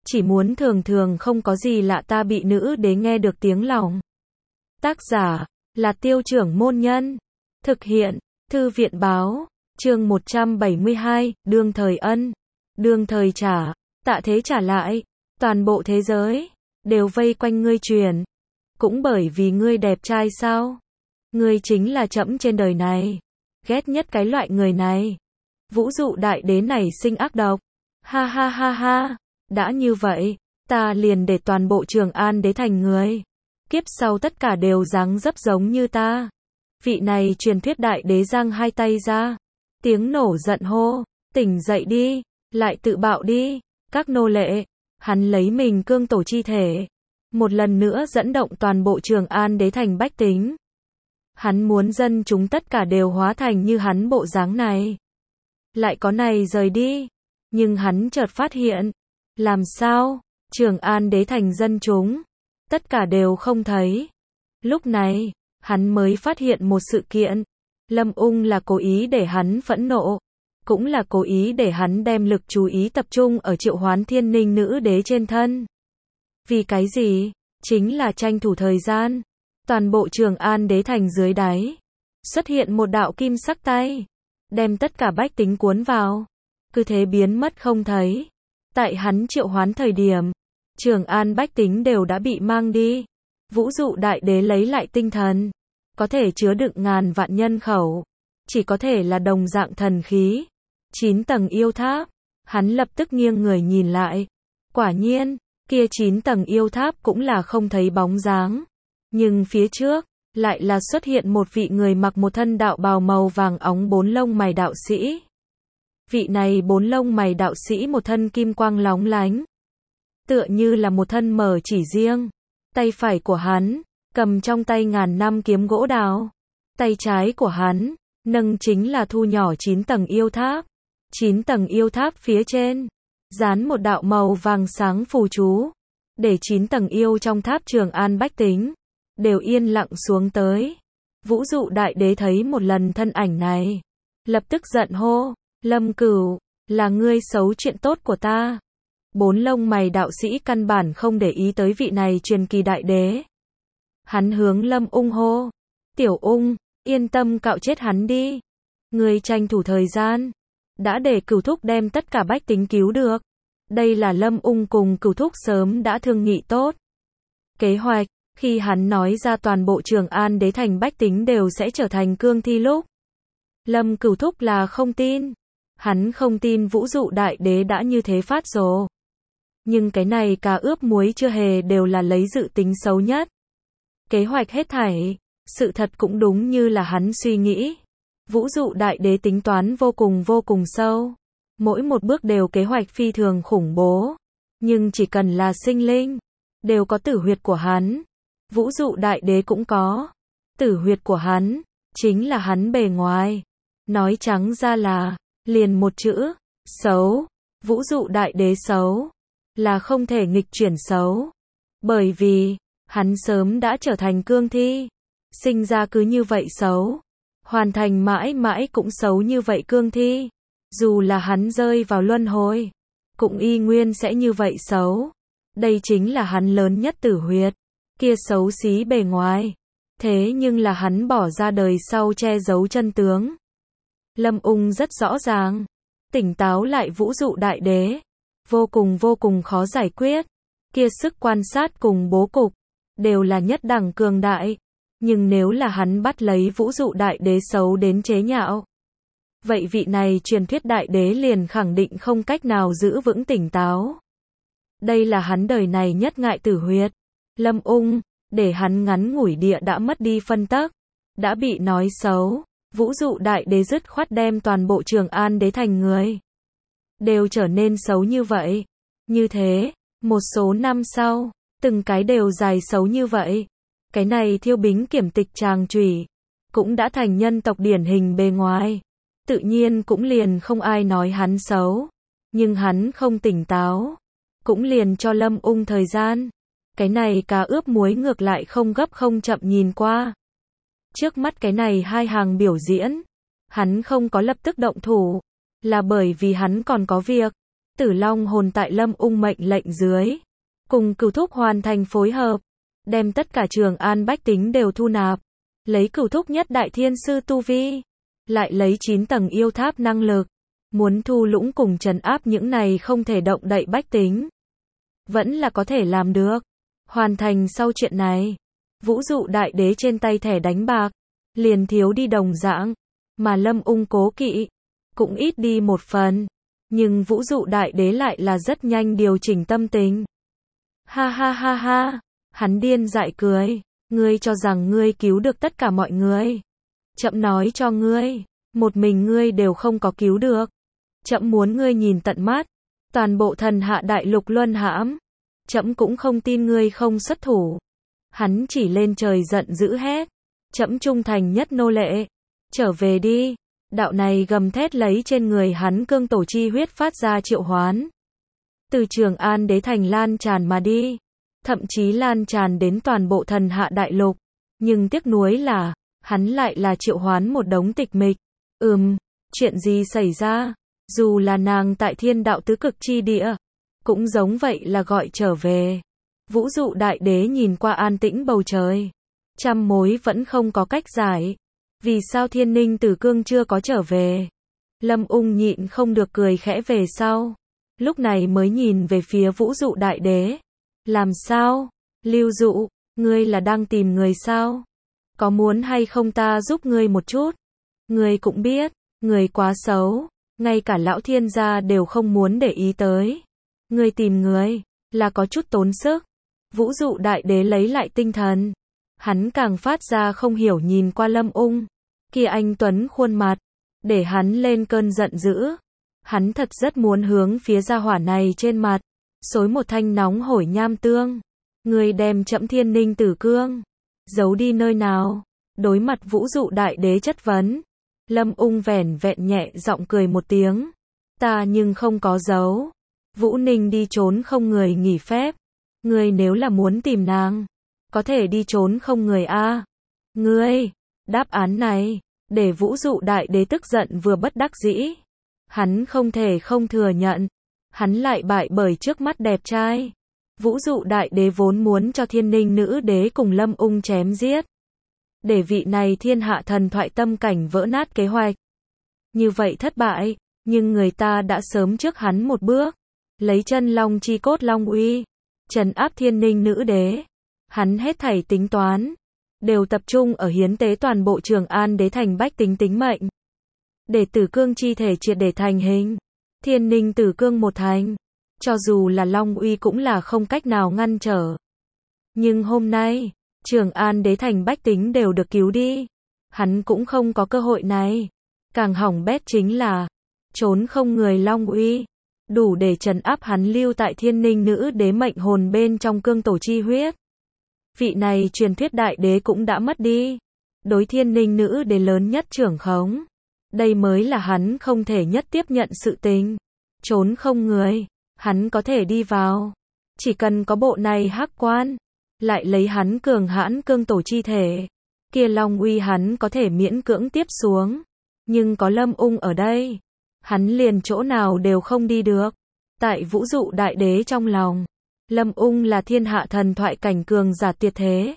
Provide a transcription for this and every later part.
chỉ muốn thường thường không có gì lạ ta bị nữ đế nghe được tiếng lòng. Tác giả là Tiêu Trưởng Môn Nhân. Thực hiện Thư viện Báo. Chương 172, đương thời ân, đương thời trả, tạ thế trả lại. Toàn bộ thế giới đều vây quanh ngươi truyền. Cũng bởi vì ngươi đẹp trai sao? Ngươi chính là trẫm trên đời này ghét nhất cái loại người này. Vũ dụ đại đế này sinh ác độc. Ha ha ha ha, đã như vậy, ta liền để toàn bộ Trường An đế thành người. Kiếp sau tất cả đều dáng dấp giống như ta. Vị này truyền thuyết đại đế giang hai tay ra. Tiếng nổ giận hô, tỉnh dậy đi, lại tự bạo đi, các nô lệ. Hắn lấy mình cương tổ chi thể. Một lần nữa dẫn động toàn bộ Trường An đế thành bách tính. Hắn muốn dân chúng tất cả đều hóa thành như hắn bộ dáng này. Lại có này rời đi. Nhưng hắn chợt phát hiện. Làm sao? Trường An đế thành dân chúng. Tất cả đều không thấy. Lúc này, hắn mới phát hiện một sự kiện. Lâm Ung là cố ý để hắn phẫn nộ. Cũng là cố ý để hắn đem lực chú ý tập trung ở triệu hoán thiên ninh nữ đế trên thân. Vì cái gì? Chính là tranh thủ thời gian. Toàn bộ Trường An đế thành dưới đáy xuất hiện một đạo kim sắc tay, đem tất cả bách tính cuốn vào, cứ thế biến mất không thấy. Tại hắn triệu hoán thời điểm, Trường An bách tính đều đã bị mang đi. Vũ dụ đại đế lấy lại tinh thần, có thể chứa đựng ngàn vạn nhân khẩu, chỉ có thể là đồng dạng thần khí. 9 tầng yêu tháp, hắn lập tức nghiêng người nhìn lại. Quả nhiên, kia 9 tầng yêu tháp cũng là không thấy bóng dáng. Nhưng phía trước, lại là xuất hiện một vị người mặc một thân đạo bào màu vàng óng 4 lông mày đạo sĩ. Vị này 4 lông mày đạo sĩ một thân kim quang lóng lánh. Tựa như là một thân mở chỉ riêng. Tay phải của hắn, cầm trong tay ngàn năm kiếm gỗ đào. Tay trái của hắn, nâng chính là thu nhỏ 9 tầng yêu tháp. 9 tầng yêu tháp phía trên, dán một đạo màu vàng sáng phù chú. Để 9 tầng yêu trong tháp Trường An bách tính đều yên lặng xuống tới. Vũ dụ đại đế thấy một lần thân ảnh này, lập tức giận hô, Lâm Cửu, là ngươi xấu chuyện tốt của ta. 4 lông mày đạo sĩ căn bản không để ý tới vị này truyền kỳ đại đế. Hắn hướng Lâm Ung hô, Tiểu Ung, yên tâm cạo chết hắn đi. Ngươi tranh thủ thời gian, đã để Cửu thúc đem tất cả bách tính cứu được. Đây là Lâm Ung cùng Cửu thúc sớm đã thương nghị tốt. Kế hoạch, khi hắn nói ra toàn bộ Trường An đế thành bách tính đều sẽ trở thành cương thi lúc. Lâm Cửu thúc là không tin. Hắn không tin vũ dụ đại đế đã như thế phát rồ. Nhưng cái này cá ướp muối chưa hề đều là lấy dự tính xấu nhất. Kế hoạch hết thảy, sự thật cũng đúng như là hắn suy nghĩ. Vũ dụ đại đế tính toán vô cùng sâu. Mỗi một bước đều kế hoạch phi thường khủng bố. Nhưng chỉ cần là sinh linh, đều có tử huyệt của hắn. Vũ dụ đại đế cũng có. Tử huyệt của hắn, chính là hắn bề ngoài. Nói trắng ra là, liền một chữ, xấu. Vũ dụ đại đế xấu, là không thể nghịch chuyển xấu. Bởi vì, hắn sớm đã trở thành cương thi. Sinh ra cứ như vậy xấu. Hoàn thành mãi mãi cũng xấu như vậy cương thi. Dù là hắn rơi vào luân hồi, cũng y nguyên sẽ như vậy xấu. Đây chính là hắn lớn nhất tử huyệt. Kia xấu xí bề ngoài. Thế nhưng là hắn bỏ ra đời sau che giấu chân tướng. Lâm Ung rất rõ ràng. Tỉnh táo lại vũ dụ đại đế. Vô cùng khó giải quyết. Kia sức quan sát cùng bố cục, đều là nhất đẳng cường đại. Nhưng nếu là hắn bắt lấy vũ dụ đại đế xấu đến chế nhạo, vậy vị này truyền thuyết đại đế liền khẳng định không cách nào giữ vững tỉnh táo. Đây là hắn đời này nhất ngại tử huyệt. Lâm Ung, để hắn ngắn ngủi địa đã mất đi phân tắc, đã bị nói xấu. Vũ dụ đại đế dứt khoát đem toàn bộ Trường An đế thành người đều trở nên xấu như vậy. Như thế, một số năm sau, từng cái đều dài xấu như vậy. Cái này Thiêu Bính Kiểm Tịch Tràng Chủy cũng đã thành nhân tộc điển hình bề ngoài. Tự nhiên cũng liền không ai nói hắn xấu. Nhưng hắn không tỉnh táo, cũng liền cho Lâm Ung thời gian. Cái này cá ướp muối ngược lại không gấp không chậm nhìn qua. Trước mắt cái này hai hàng biểu diễn, hắn không có lập tức động thủ, là bởi vì hắn còn có việc. Tử Long hồn tại Lâm Ung mệnh lệnh dưới, cùng Cửu Thúc hoàn thành phối hợp, đem tất cả Trường An bách tính đều thu nạp, lấy Cửu Thúc nhất đại thiên sư tu vi, lại lấy 9 tầng yêu tháp năng lực, muốn thu lũng cùng trấn áp những này không thể động đậy bách tính. Vẫn là có thể làm được. Hoàn thành sau chuyện này, Vũ Dụ Đại Đế trên tay thẻ đánh bạc, liền thiếu đi đồng dạng, mà Lâm Ung cố kỵ, cũng ít đi một phần. Nhưng Vũ Dụ Đại Đế lại là rất nhanh điều chỉnh tâm tình. Ha ha ha ha, hắn điên dại cười, ngươi cho rằng ngươi cứu được tất cả mọi người. Trẫm nói cho ngươi, một mình ngươi đều không có cứu được. Trẫm muốn ngươi nhìn tận mắt, toàn bộ thần hạ đại lục luân hãm. Trẫm cũng không tin ngươi không xuất thủ. Hắn chỉ lên trời giận dữ hét, trẫm trung thành nhất nô lệ, trở về đi. Đạo này gầm thét lấy trên người hắn cương tổ chi huyết phát ra triệu hoán. Từ Trường An đế thành lan tràn mà đi, thậm chí lan tràn đến toàn bộ thần hạ đại lục. Nhưng tiếc nuối là, hắn lại là triệu hoán một đống tịch mịch. Chuyện gì xảy ra? Dù là nàng tại thiên đạo tứ cực chi địa, cũng giống vậy là gọi trở về. Vũ Dụ Đại Đế nhìn qua an tĩnh bầu trời, trăm mối vẫn không có cách giải. Vì sao Thiên Ninh Tử Cương chưa có trở về? Lâm Ung nhịn không được cười khẽ về sau. Lúc này mới nhìn về phía Vũ Dụ Đại Đế. Làm sao? Lưu Dụ, ngươi là đang tìm người sao? Có muốn hay không ta giúp ngươi một chút? Ngươi cũng biết, người quá xấu, ngay cả lão thiên gia đều không muốn để ý tới. Ngươi tìm người, là có chút tốn sức. Vũ Dụ Đại Đế lấy lại tinh thần. Hắn càng phát ra không hiểu nhìn qua Lâm Ung. Kia anh tuấn khuôn mặt, để hắn lên cơn giận dữ. Hắn thật rất muốn hướng phía gia hỏa này trên mặt, xối một thanh nóng hổi nham tương. Ngươi đem trẫm Thiên Ninh Tử Cương giấu đi nơi nào? Đối mặt Vũ Dụ Đại Đế chất vấn, Lâm Ung vẻn vẹn nhẹ giọng cười một tiếng. Ta nhưng không có giấu. Vũ Ninh đi trốn không người nghỉ phép. Ngươi nếu là muốn tìm nàng, có thể đi trốn không người a. Ngươi, đáp án này, để Vũ Dụ Đại Đế tức giận vừa bất đắc dĩ. Hắn không thể không thừa nhận. Hắn lại bại bởi trước mắt đẹp trai. Vũ Dụ Đại Đế vốn muốn cho Thiên Ninh Nữ Đế cùng Lâm Ung chém giết. Để vị này thiên hạ thần thoại tâm cảnh vỡ nát kế hoạch. Như vậy thất bại, nhưng người ta đã sớm trước hắn một bước. Lấy chân long chi cốt long uy, trấn áp Thiên Ninh Nữ Đế. Hắn hết thảy tính toán, đều tập trung ở hiến tế toàn bộ Trường An đế thành bách tính tính mệnh. Để Tử Cương chi thể triệt để thành hình. Thiên Ninh Tử Cương một thành, cho dù là long uy cũng là không cách nào ngăn trở. Nhưng hôm nay, Trường An đế thành bách tính đều được cứu đi. Hắn cũng không có cơ hội này. Càng hỏng bét chính là, trốn không người long uy, đủ để trấn áp hắn lưu tại Thiên Ninh Nữ Đế mệnh hồn bên trong cương tổ chi huyết. Vị này truyền thuyết đại đế cũng đã mất đi. Đối Thiên Ninh Nữ Đế lớn nhất trưởng khống. Đây mới là hắn không thể nhất tiếp nhận sự tình. Trốn không người, hắn có thể đi vào. Chỉ cần có bộ này hắc quan, lại lấy hắn cường hãn cương tổ chi thể. Kia long uy hắn có thể miễn cưỡng tiếp xuống. Nhưng có Lâm Ung ở đây, hắn liền chỗ nào đều không đi được. Tại Vũ Dụ Đại Đế trong lòng, Lâm Ung là thiên hạ thần thoại cảnh cường giả tuyệt thế.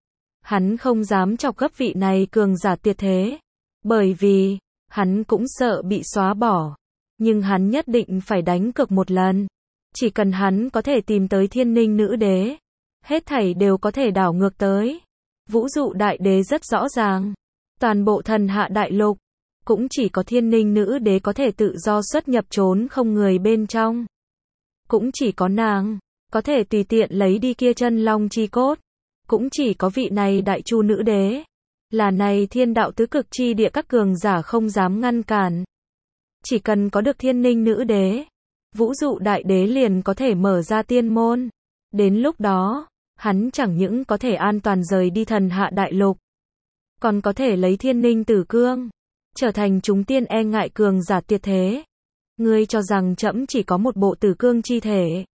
Hắn không dám chọc gấp vị này cường giả tuyệt thế. Bởi vì, hắn cũng sợ bị xóa bỏ. Nhưng hắn nhất định phải đánh cược một lần. Chỉ cần hắn có thể tìm tới Thiên Ninh Nữ Đế, hết thảy đều có thể đảo ngược tới. Vũ Dụ Đại Đế rất rõ ràng. Toàn bộ thần hạ đại lục, cũng chỉ có Thiên Ninh Nữ Đế có thể tự do xuất nhập trốn không người bên trong. Cũng chỉ có nàng, có thể tùy tiện lấy đi kia chân long chi cốt. Cũng chỉ có vị này Đại Chu Nữ Đế. Là này thiên đạo tứ cực chi địa các cường giả không dám ngăn cản. Chỉ cần có được Thiên Ninh Nữ Đế, Vũ Dụ Đại Đế liền có thể mở ra tiên môn. Đến lúc đó, hắn chẳng những có thể an toàn rời đi thần hạ đại lục, còn có thể lấy Thiên Ninh Tử Cương, trở thành chúng tiên e ngại cường giả tuyệt thế. Ngươi cho rằng trẫm chỉ có một bộ Tử Cương chi thể?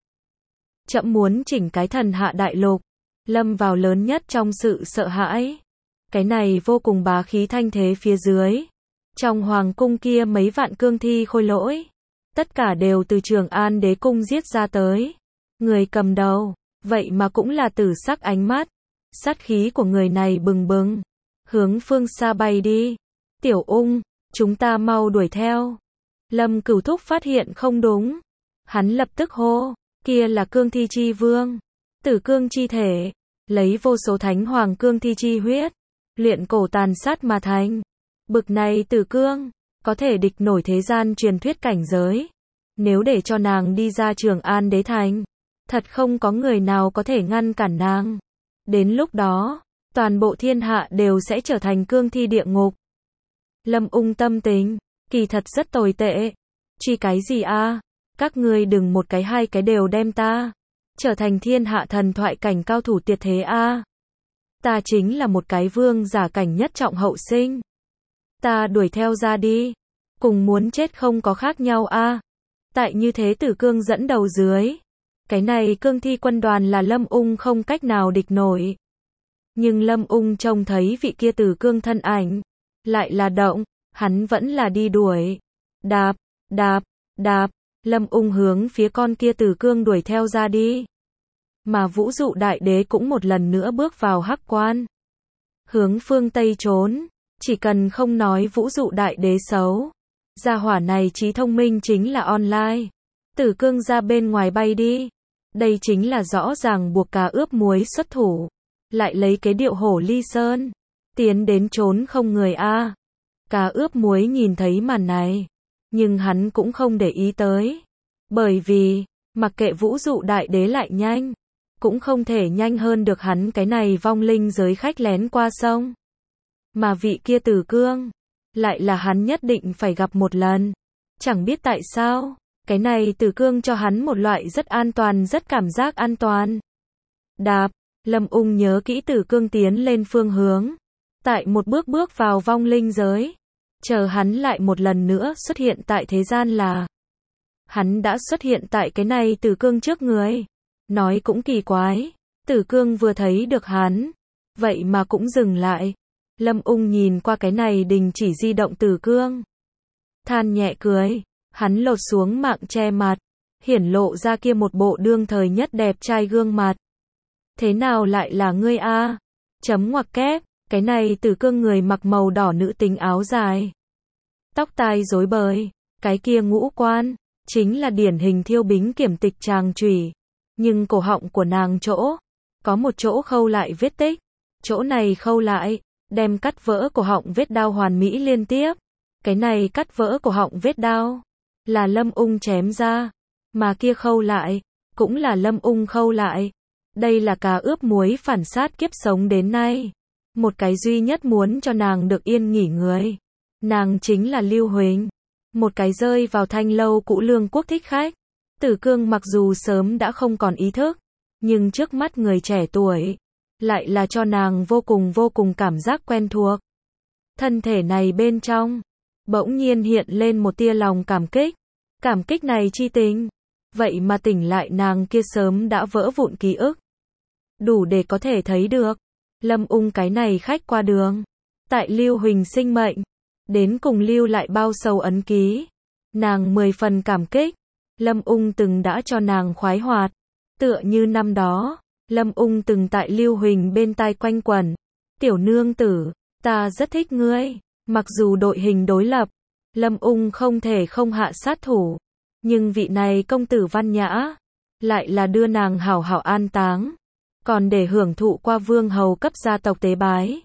Trẫm muốn chỉnh cái thần hạ đại lục, lâm vào lớn nhất trong sự sợ hãi. Cái này vô cùng bá khí thanh thế phía dưới. Trong hoàng cung kia mấy vạn cương thi khôi lỗi, tất cả đều từ Trường An đế cung giết ra tới. Người cầm đầu, vậy mà cũng là tử sắc ánh mắt. Sát khí của người này bừng bừng, hướng phương xa bay đi. Tiểu Ung, chúng ta mau đuổi theo. Lâm Cửu Thúc phát hiện không đúng. Hắn lập tức hô, kia là cương thi chi vương. Tử cương chi thể, lấy vô số thánh hoàng cương thi chi huyết, luyện cổ tàn sát mà thành. Bực này tử cương, có thể địch nổi thế gian truyền thuyết cảnh giới. Nếu để cho nàng đi ra Trường An đế thành, thật không có người nào có thể ngăn cản nàng. Đến lúc đó, toàn bộ thiên hạ đều sẽ trở thành cương thi địa ngục. Lâm Ung tâm tình, kỳ thật rất tồi tệ. Truy cái gì a? Các ngươi đừng một cái hai cái đều đem ta trở thành thiên hạ thần thoại cảnh cao thủ tuyệt thế a. Ta chính là một cái vương giả cảnh nhất trọng hậu sinh. Ta đuổi theo ra đi, cùng muốn chết không có khác nhau a. Tại như thế Tử Cương dẫn đầu dưới, cái này cương thi quân đoàn là Lâm Ung không cách nào địch nổi. Nhưng Lâm Ung trông thấy vị kia Tử Cương thân ảnh, lại là động, hắn vẫn là đi đuổi. Đạp, đạp, đạp, Lâm Ung hướng phía con kia Tử Cương đuổi theo ra đi. Mà Vũ Dụ Đại Đế cũng một lần nữa bước vào Hắc Quan, hướng phương Tây trốn. Chỉ cần không nói Vũ Dụ Đại Đế xấu, gia hỏa này trí thông minh chính là online. Tử Cương ra bên ngoài bay đi. Đây chính là rõ ràng buộc cá ướp muối xuất thủ, lại lấy cái điệu hổ ly sơn, tiến đến trốn không người a. Cá ướp muối nhìn thấy màn này, nhưng hắn cũng không để ý tới, bởi vì mặc kệ Vũ Dụ Đại Đế lại nhanh, cũng không thể nhanh hơn được hắn cái này vong linh giới khách lén qua sông. Mà vị kia Tử Cương, lại là hắn nhất định phải gặp một lần. Chẳng biết tại sao, cái này Tử Cương cho hắn một loại rất an toàn, rất cảm giác an toàn. Đạp, Lâm Ung nhớ kỹ Tử Cương tiến lên phương hướng. Tại một bước bước vào vong linh giới. Chờ hắn lại một lần nữa xuất hiện tại thế gian là hắn đã xuất hiện tại cái này Tử Cương trước người. Nói cũng kỳ quái, Tử Cương vừa thấy được hắn, vậy mà cũng dừng lại. Lâm Ung nhìn qua cái này đình chỉ di động Tử Cương, than nhẹ cười, hắn lột xuống mạng che mặt, hiển lộ ra kia một bộ đương thời nhất đẹp trai gương mặt. Thế nào lại là ngươi a? Chấm ngoặc kép, cái này Tử Cương người mặc màu đỏ nữ tính áo dài, tóc tai rối bời, cái kia ngũ quan, chính là điển hình Thiêu Bính kiểm tịch tràng chủy. Nhưng cổ họng của nàng chỗ, có một chỗ khâu lại vết tích. Chỗ này khâu lại, đem cắt vỡ cổ họng vết đao hoàn mỹ liên tiếp. Cái này cắt vỡ cổ họng vết đao, là Lâm Ung chém ra. Mà kia khâu lại, cũng là Lâm Ung khâu lại. Đây là cá ướp muối phản sát kiếp sống đến nay. Một cái duy nhất muốn cho nàng được yên nghỉ người. Nàng chính là Lưu Huỳnh. Một cái rơi vào thanh lâu cũ lương quốc thích khách. Tử Cương mặc dù sớm đã không còn ý thức, nhưng trước mắt người trẻ tuổi, lại là cho nàng vô cùng cảm giác quen thuộc. Thân thể này bên trong, bỗng nhiên hiện lên một tia lòng cảm kích. Cảm kích này chi tình, vậy mà tỉnh lại nàng kia sớm đã vỡ vụn ký ức. Đủ để có thể thấy được, Lâm Ung cái này khách qua đường, tại Lưu Huỳnh sinh mệnh, đến cùng lưu lại bao sâu ấn ký. Nàng 10 phần cảm kích. Lâm Ung từng đã cho nàng khoái hoạt, tựa như năm đó, Lâm Ung từng tại Lưu Huỳnh bên tai quanh quẩn, tiểu nương tử, ta rất thích ngươi. Mặc dù đội hình đối lập, Lâm Ung không thể không hạ sát thủ, nhưng vị này công tử văn nhã, lại là đưa nàng hảo hảo an táng, còn để hưởng thụ qua vương hầu cấp gia tộc tế bái.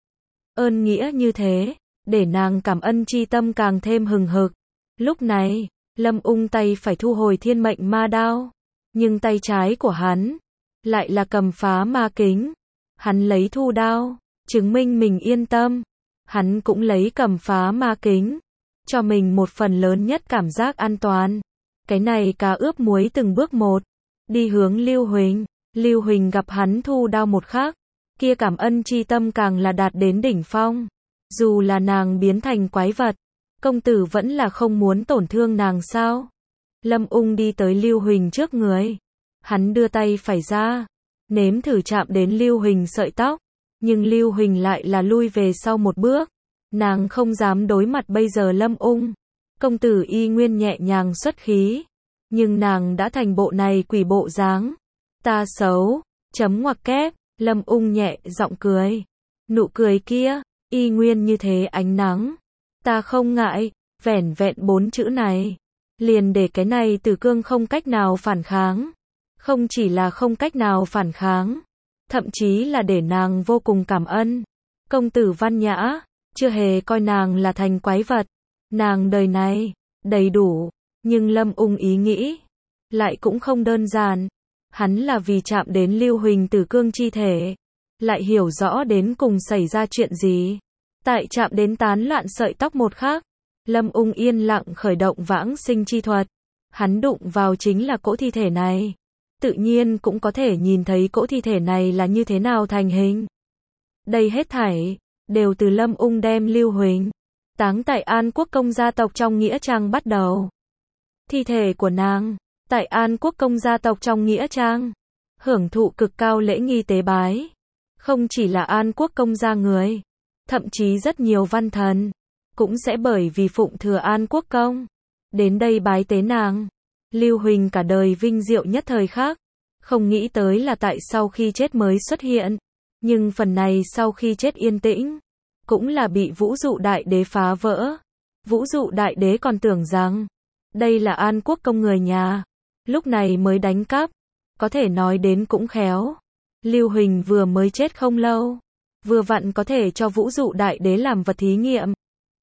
Ơn nghĩa như thế, để nàng cảm ân chi tâm càng thêm hừng hực. Lúc này, Lâm Ung tay phải thu hồi thiên mệnh ma đao, nhưng tay trái của hắn lại là cầm phá ma kính. Hắn lấy thu đao, chứng minh mình yên tâm. Hắn cũng lấy cầm phá ma kính, cho mình một phần lớn nhất cảm giác an toàn. Cái này cá ướp muối từng bước một, đi hướng Lưu Huỳnh. Lưu Huỳnh gặp hắn thu đao một khắc, kia cảm ân chi tâm càng là đạt đến đỉnh phong. Dù là nàng biến thành quái vật, công tử vẫn là không muốn tổn thương nàng sao? Lâm Ung đi tới Lưu Huỳnh trước người. Hắn đưa tay phải ra, nếm thử chạm đến Lưu Huỳnh sợi tóc. Nhưng Lưu Huỳnh lại là lui về sau một bước. Nàng không dám đối mặt bây giờ Lâm Ung. Công tử y nguyên nhẹ nhàng xuất khí. Nhưng nàng đã thành bộ này quỷ bộ dáng. Ta xấu, chấm ngoặc kép, Lâm Ung nhẹ giọng cười. Nụ cười kia, y nguyên như thế ánh nắng. Ta không ngại, vẻn vẹn 4 chữ này. Liền để cái này Tử Cương không cách nào phản kháng. Không chỉ là không cách nào phản kháng, thậm chí là để nàng vô cùng cảm ơn. Công tử Văn Nhã, chưa hề coi nàng là thành quái vật. Nàng đời này, đầy đủ. Nhưng Lâm Ung ý nghĩ, lại cũng không đơn giản. Hắn là vì chạm đến Lưu Huỳnh Tử Cương chi thể. Lại hiểu rõ đến cùng xảy ra chuyện gì. Tại chạm đến tán loạn sợi tóc một khắc, Lâm Ung yên lặng khởi động vãng sinh chi thuật. Hắn đụng vào chính là cỗ thi thể này. Tự nhiên cũng có thể nhìn thấy cỗ thi thể này là như thế nào thành hình. Đây hết thảy, đều từ Lâm Ung đem Lưu Huỳnh táng tại An Quốc công gia tộc trong nghĩa trang bắt đầu. Thi thể của nàng, tại An Quốc công gia tộc trong nghĩa trang, hưởng thụ cực cao lễ nghi tế bái. Không chỉ là An Quốc công gia người, thậm chí rất nhiều văn thần, cũng sẽ bởi vì phụng thừa An Quốc công, đến đây bái tế nàng. Lưu Huỳnh cả đời vinh diệu nhất thời khắc, không nghĩ tới là tại sau khi chết mới xuất hiện. Nhưng phần này sau khi chết yên tĩnh, cũng là bị Vũ Dụ Đại Đế phá vỡ. Vũ Dụ Đại Đế còn tưởng rằng, đây là An Quốc công người nhà, lúc này mới đánh cắp, có thể nói đến cũng khéo. Lưu Huỳnh vừa mới chết không lâu, vừa vặn có thể cho Vũ Dụ Đại Đế làm vật thí nghiệm.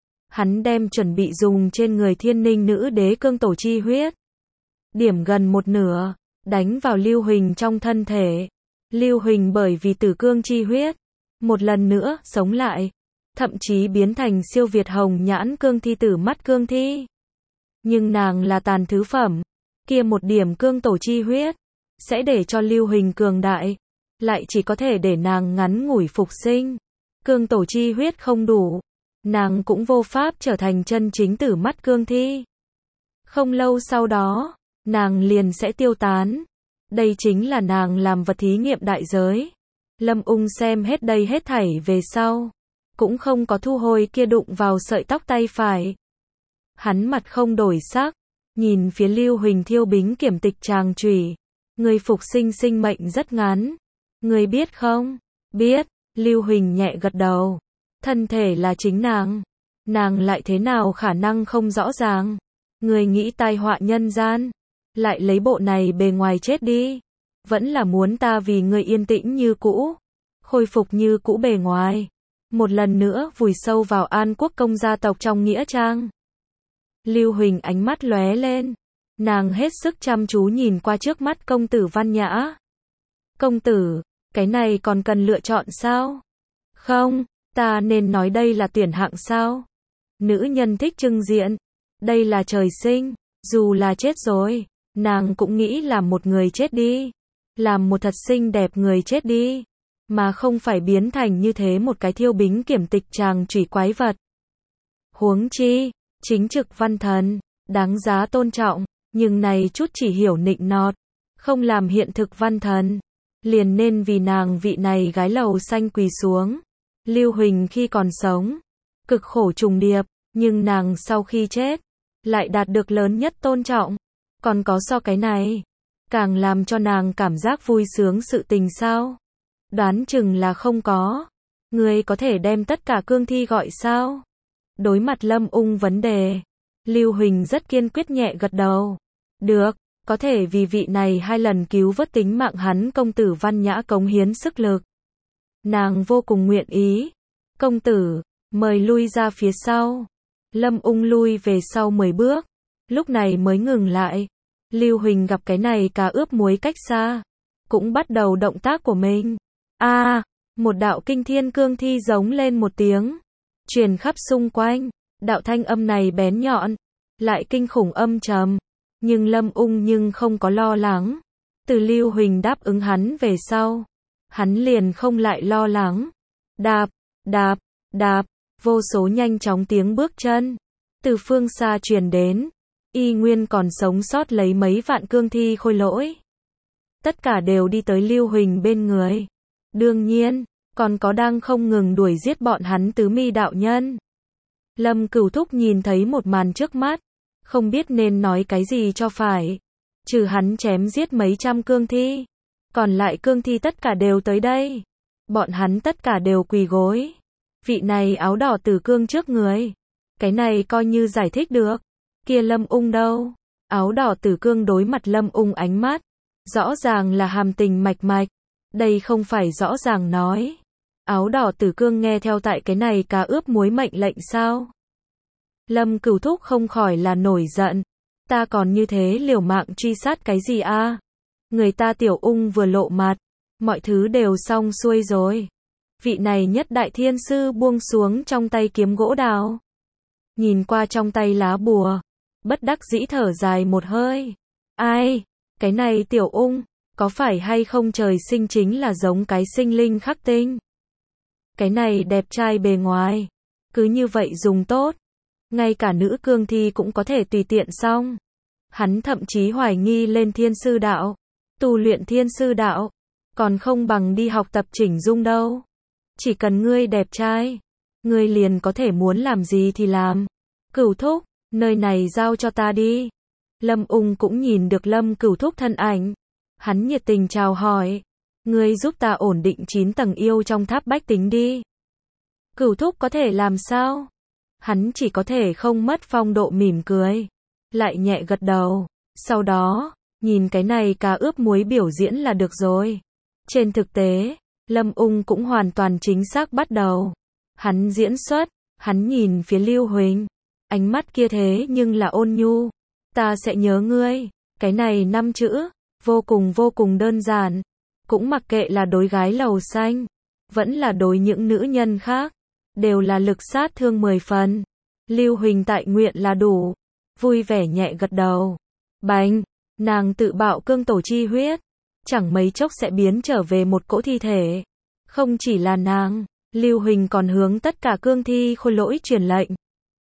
Hắn đem chuẩn bị dùng trên người Thiên Ninh Nữ Đế cương tổ chi huyết, điểm gần một nửa, đánh vào Lưu Huỳnh trong thân thể. Lưu Huỳnh bởi vì Tử Cương chi huyết, một lần nữa sống lại, thậm chí biến thành siêu việt hồng nhãn cương thi tử mắt cương thi. Nhưng nàng là tàn thứ phẩm, kia một điểm cương tổ chi huyết, sẽ để cho Lưu Huỳnh cường đại, lại chỉ có thể để nàng ngắn ngủi phục sinh. Cương tổ chi huyết không đủ, nàng cũng vô pháp trở thành chân chính tử mắt cương thi. Không lâu sau đó, nàng liền sẽ tiêu tán. Đây chính là nàng làm vật thí nghiệm đại giới. Lâm Ung xem hết đây hết thảy về sau, cũng không có thu hồi kia đụng vào sợi tóc tay phải. Hắn mặt không đổi sắc, nhìn phía Lưu Huỳnh thiêu bính kiểm tịch tràng chủy. Người phục sinh sinh mệnh rất ngắn. Người biết không? Biết, Lưu Huỳnh nhẹ gật đầu. Thân thể là chính nàng lại thế nào khả năng không rõ ràng. Người nghĩ tai họa nhân gian, lại lấy bộ này bề ngoài chết đi. Vẫn là muốn ta vì người yên tĩnh như cũ, khôi phục như cũ bề ngoài. Một lần nữa vùi sâu vào An Quốc công gia tộc trong nghĩa trang. Lưu Huỳnh ánh mắt lóe lên. Nàng hết sức chăm chú nhìn qua trước mắt công tử Văn Nhã. Công tử, cái này còn cần lựa chọn sao? Không, ta nên nói đây là tuyển hạng sao? Nữ nhân thích trưng diện. Đây là trời sinh, dù là chết rồi, nàng cũng nghĩ làm một người chết đi. Làm một thật xinh đẹp người chết đi. Mà không phải biến thành như thế một cái thiêu bính kiểm tịch tràng chủy quái vật. Huống chi, chính trực văn thần, đáng giá tôn trọng, nhưng này chút chỉ hiểu nịnh nọt, không làm hiện thực văn thần. Liền nên vì nàng vị này gái lầu xanh quỳ xuống. Lưu Huỳnh khi còn sống, cực khổ trùng điệp, nhưng nàng sau khi chết, lại đạt được lớn nhất tôn trọng. Còn có so cái này, càng làm cho nàng cảm giác vui sướng sự tình sao? Đoán chừng là không có. Ngươi có thể đem tất cả cương thi gọi sao? Đối mặt Lâm Ung vấn đề, Lưu Huỳnh rất kiên quyết nhẹ gật đầu. Được, có thể vì vị này 2 lần cứu vớt tính mạng hắn công tử Văn Nhã cống hiến sức lực. Nàng vô cùng nguyện ý. Công tử, mời lui ra phía sau. Lâm Ung lui về sau 10 bước, lúc này mới ngừng lại. Lưu Huỳnh gặp cái này cá ướp muối cách xa, cũng bắt đầu động tác của mình. Một đạo kinh thiên cương thi giống lên một tiếng, truyền khắp xung quanh. Đạo thanh âm này bén nhọn, lại kinh khủng âm trầm. Nhưng Lâm Ung nhưng không có lo lắng. Từ Lưu Huỳnh đáp ứng hắn về sau, hắn liền không lại lo lắng. Đạp, đạp, đạp, vô số nhanh chóng tiếng bước chân từ phương xa truyền đến. Y nguyên còn sống sót lấy mấy vạn cương thi khôi lỗi. Tất cả đều đi tới Lưu Huỳnh bên người. Đương nhiên, còn có đang không ngừng đuổi giết bọn hắn tứ mi đạo nhân. Lâm Cửu Thúc nhìn thấy một màn trước mắt, không biết nên nói cái gì cho phải. Trừ hắn chém giết mấy trăm cương thi, còn lại cương thi tất cả đều tới đây. Bọn hắn tất cả đều quỳ gối. Vị này áo đỏ tử cương trước người. Cái này coi như giải thích được. Kia Lâm Ung đâu? Áo đỏ tử cương đối mặt Lâm Ung ánh mắt. Rõ ràng là hàm tình mạch mạch. Đây không phải rõ ràng nói. Áo đỏ tử cương nghe theo tại cái này cá ướp muối mệnh lệnh sao? Lâm Cửu Thúc không khỏi là nổi giận. Ta còn như thế liều mạng truy sát cái gì a? Người ta Tiểu Ung vừa lộ mặt, mọi thứ đều xong xuôi rồi. Vị này nhất đại thiên sư buông xuống trong tay kiếm gỗ đào. Nhìn qua trong tay lá bùa, bất đắc dĩ thở dài một hơi. Ai, cái này Tiểu Ung, có phải hay không trời sinh chính là giống cái sinh linh khắc tinh? Cái này đẹp trai bề ngoài, cứ như vậy dùng tốt. Ngay cả nữ cương thi cũng có thể tùy tiện xong. Hắn thậm chí hoài nghi lên thiên sư đạo. Tu luyện thiên sư đạo, còn không bằng đi học tập chỉnh dung đâu. Chỉ cần ngươi đẹp trai, ngươi liền có thể muốn làm gì thì làm. Cửu Thúc, nơi này giao cho ta đi. Lâm Ung cũng nhìn được Lâm Cửu Thúc thân ảnh. Hắn nhiệt tình chào hỏi. Ngươi giúp ta ổn định 9 tầng yêu trong tháp bách tính đi. Cửu Thúc có thể làm sao? Hắn chỉ có thể không mất phong độ mỉm cười. Lại nhẹ gật đầu. Sau đó, nhìn cái này cá ướp muối biểu diễn là được rồi. Trên thực tế, Lâm Ung cũng hoàn toàn chính xác bắt đầu. Hắn diễn xuất, hắn nhìn phía Lưu Huỳnh. Ánh mắt kia thế nhưng là ôn nhu. Ta sẽ nhớ ngươi. Cái này 5 chữ, vô cùng đơn giản. Cũng mặc kệ là đối gái lầu xanh, vẫn là đối những nữ nhân khác, đều là lực sát thương 10 phần. Lưu Huỳnh tại nguyện là đủ. Vui vẻ nhẹ gật đầu. Bành, nàng tự bạo cương tổ chi huyết. Chẳng mấy chốc sẽ biến trở về một cỗ thi thể. Không chỉ là nàng, Lưu Huỳnh còn hướng tất cả cương thi khôi lỗi truyền lệnh.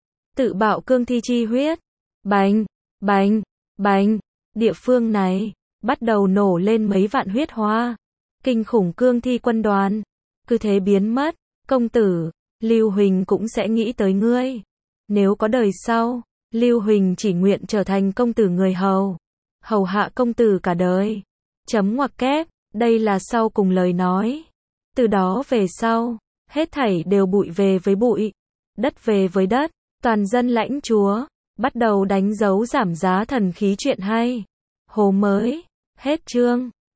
Tự bạo cương thi chi huyết. Bành, bành, bành. Địa phương này, bắt đầu nổ lên mấy vạn huyết hoa. Kinh khủng cương thi quân đoàn. Cứ thế biến mất. Công tử, Lưu Huỳnh cũng sẽ nghĩ tới ngươi. Nếu có đời sau, Lưu Huỳnh chỉ nguyện trở thành công tử người hầu. Hầu hạ công tử cả đời. Chấm ngoặc kép, đây là sau cùng lời nói. Từ đó về sau, hết thảy đều bụi về với bụi, đất về với đất, toàn dân lãnh chúa, bắt đầu đánh dấu giảm giá thần khí chuyện hay. Hồ mới, hết chương.